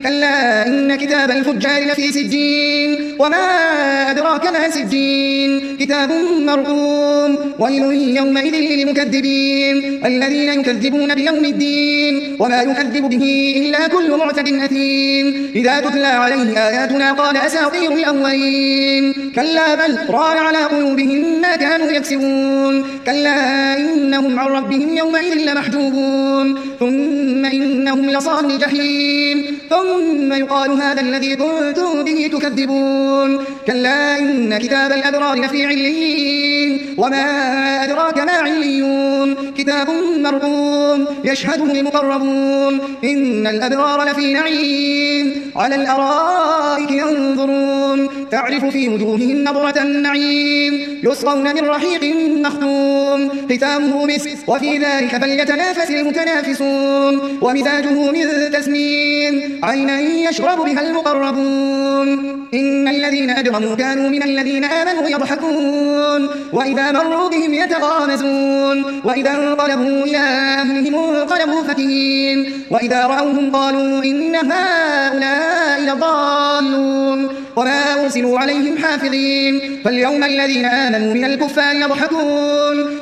كلا إن كتاب الفجار لفي سجين وما أدراك ما سجين كتاب مرقوم ويل يومئذ للمكذبين الذين يكذبون بيوم الدين وما يكذب به إلا كل معتد أثيم إذا تتلى عليه آياتنا قال أساطير الأولين كلا بل ران على قلوبهم ما كانوا يكسبون كلا إنهم عن ربهم يومئذ لمحجوبون ثم إنهم لصالو الجحيم ثم يقال هذا الذي كنتم به تكذبون كلا إن كتاب الأبرار لفي عليين وما أدراك ما عليون كتاب مرقوم يشهده المقربون إن الأبرار لفي نعيم على الأرائك ينظرون تعرف في وجوههم نظرة النعيم يسقون من رحيق مختوم ختامه مسك وفي ذلك فليتنافس المتنافسون ومزاجه من تسنيم عينا يشرب بها المقربون إن الذين أجرموا كانوا من الذين آمنوا يضحكون وإذا مروا بهم يتغامزون وإذا انقلبوا إلى أهلهم انقلبوا فكهين وإذا رأوهم قالوا إن هؤلاء لضالون وما أرسلوا عليهم حافظين فاليوم الذين آمنوا من الكفار يضحكون